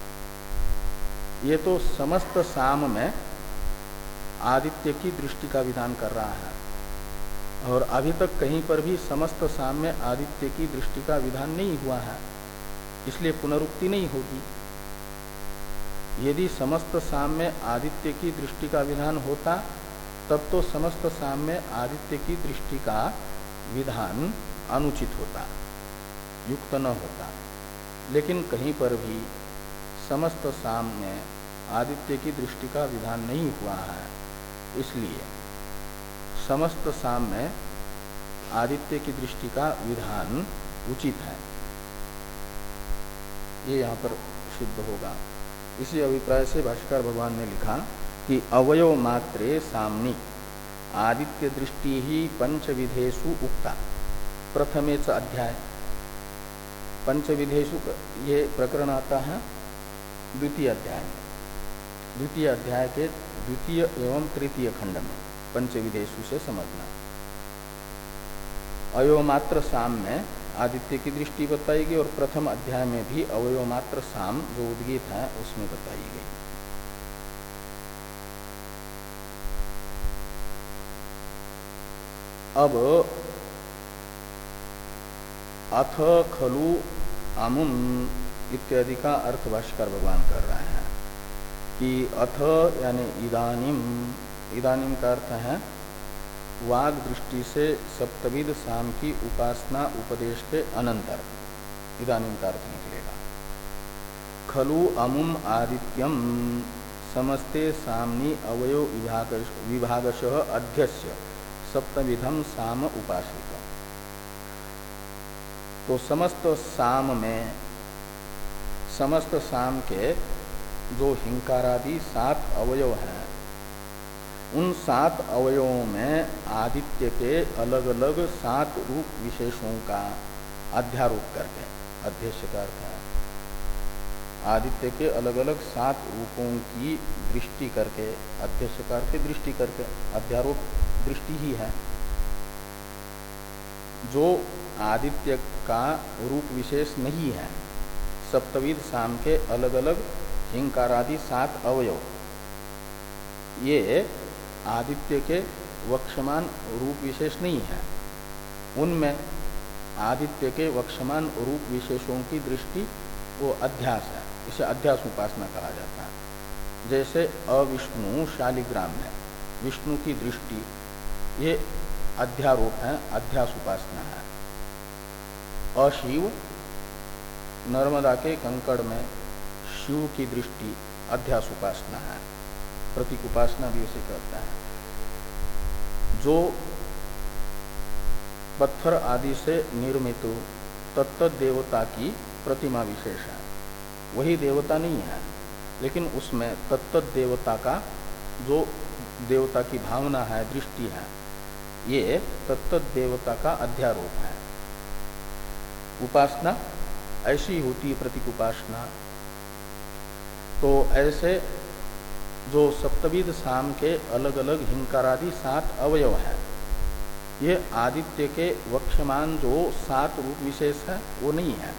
ये तो समस्त साम में आदित्य की दृष्टि का विधान कर रहा है, और अभी तक कहीं पर भी समस्त साम में आदित्य की दृष्टि का विधान नहीं हुआ है, इसलिए पुनरुक्ति नहीं होगी। यदि समस्त साम में आदित्य की दृष्टि का विधान होता तब तो समस्त साम में आदित्य की दृष्टि का विधान अनुचित होता, युक्त न होता। लेकिन कहीं पर भी समस्त साम में आदित्य की दृष्टि का विधान नहीं हुआ है, इसलिए समस्त साम में आदित्य की दृष्टि का विधान उचित है, ये यहाँ पर सिद्ध होगा। इसी अभिप्राय से भाष्यकार भगवान ने लिखा कि अवयव मात्रे सामनी आदित्य दृष्टि ही पंचविधेषु उक्ता। प्रथमेच अध्याय, पंचविधेषु ये प्रकरण आता है द्वितीय अध्याय में, द्वितीय अध्याय के द्वितीय एवं तृतीय खंड में पंचविधेषु से समझना। अवयव मात्र साम में आदित्य की दृष्टि बताई गई और प्रथम अध्याय में भी अवयव मात्र साम जो उद्गीत है उसमें बताई गई। अब अथ खलु अमुम इत्यादि का अर्थ भाष्यकार भगवान कर रहे हैं कि अथ यानी इदानीम, इदानीम का अर्थ है वाग दृष्टि से सप्तविध साम की उपासना उपदेश के अनंतर, इदानीम का अर्थ निकलेगा। खलु अमुम आदित्यम समस्ते सामनी अवयव विभाग विभागशः अध्यस्य सप्तविधम साम उपासित। तो समस्त साम में, समस्त साम के जो हिंकारादि सात अवयव हैं, उन सात अवयवों में आदित्य के अलग अलग सात रूप विशेषों का अध्यारोप करके, अध्यक्ष का अर्थ है आदित्य के अलग अलग सात रूपों की दृष्टि करके, अध्यक्ष का अर्थ दृष्टि करके, अध्यारोप दृष्टि ही है। जो आदित्य का रूप विशेष नहीं है, सप्तविध साम के अलग अलग हिंकारादि सात अवयव, ये आदित्य के वक्षमान रूप विशेष नहीं है, उनमें आदित्य के वक्षमान रूप विशेषों की दृष्टि वो अध्यास है, इसे अध्यास उपासना कहा जाता है। जैसे अविष्णु शालिग्राम है, विष्णु की दृष्टि ये अध्यारोप है, अध्यास उपासना है। अशिव नर्मदा के कंकड़ में शिव की दृष्टि अध्यास उपासना है, प्रतीक उपासना भी उसे कहता है। जो पत्थर आदि से निर्मित तत्त देवता की प्रतिमा विशेष है, वही देवता नहीं है, लेकिन उसमें तत्त देवता का जो देवता की भावना है, दृष्टि है, ये तत्त देवता का अध्यारोप है। उपासना ऐसी होती है, प्रतीक उपासना। तो ऐसे जो सप्तविध साम के अलग अलग हिंकारादि सात अवयव है, ये आदित्य के वक्षमान जो सात रूप विशेष है वो नहीं है,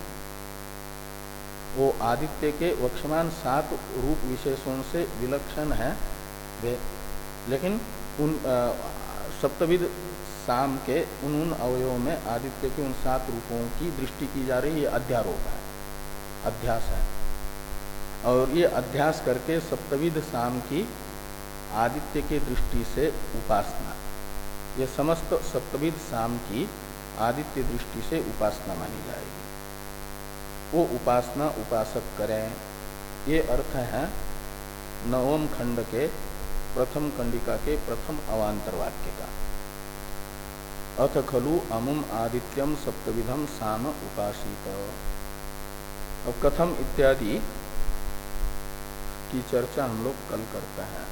वो आदित्य के वक्षमान सात रूप विशेषों से विलक्षण है वे, लेकिन उन सप्तविध साम के उन उन अवयवों में आदित्य के उन सात रूपों की दृष्टि की जा रही है, अध्यारोप है, अध्यास है। और ये अध्यास करके सप्तविध साम की आदित्य के दृष्टि से उपासना, ये समस्त सप्तविध साम की आदित्य दृष्टि से उपासना मानी जाएगी। वो उपासना उपासक करें, ये अर्थ है नवम खंड के प्रथम कंडिका के प्रथम अवांतर वाक्य का। अथ खलु अमुम आदित्यम सप्तविधम साम उपासित। अब कथम इत्यादि की चर्चा हम लोग कल करते हैं।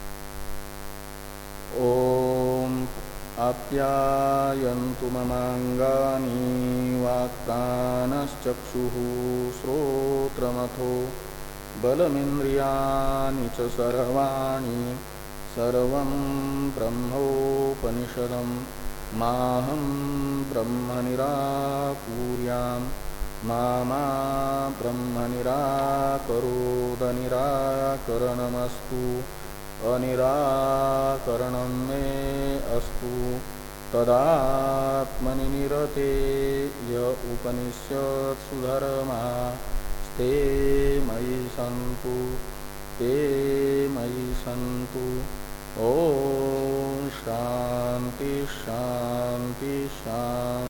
ओम आप्यायन्तु ममांगानि वाक्कानश्चक्षुः श्रोत्रमथो बलमिन्द्रियाणि च सर्वाणि सर्वं ब्रह्मोपनिषदं माहं ब्रह्म निराकुर्याम् मा मा ब्रह्म निराकरोद निराकरणमस्तु अनिराकरणं मे अस्तु तदात्मनि निरते य उपनिषत्सु धर्मा ते मयि सन्तु ते मयि सन्तु। ओम शांति शांति शांति।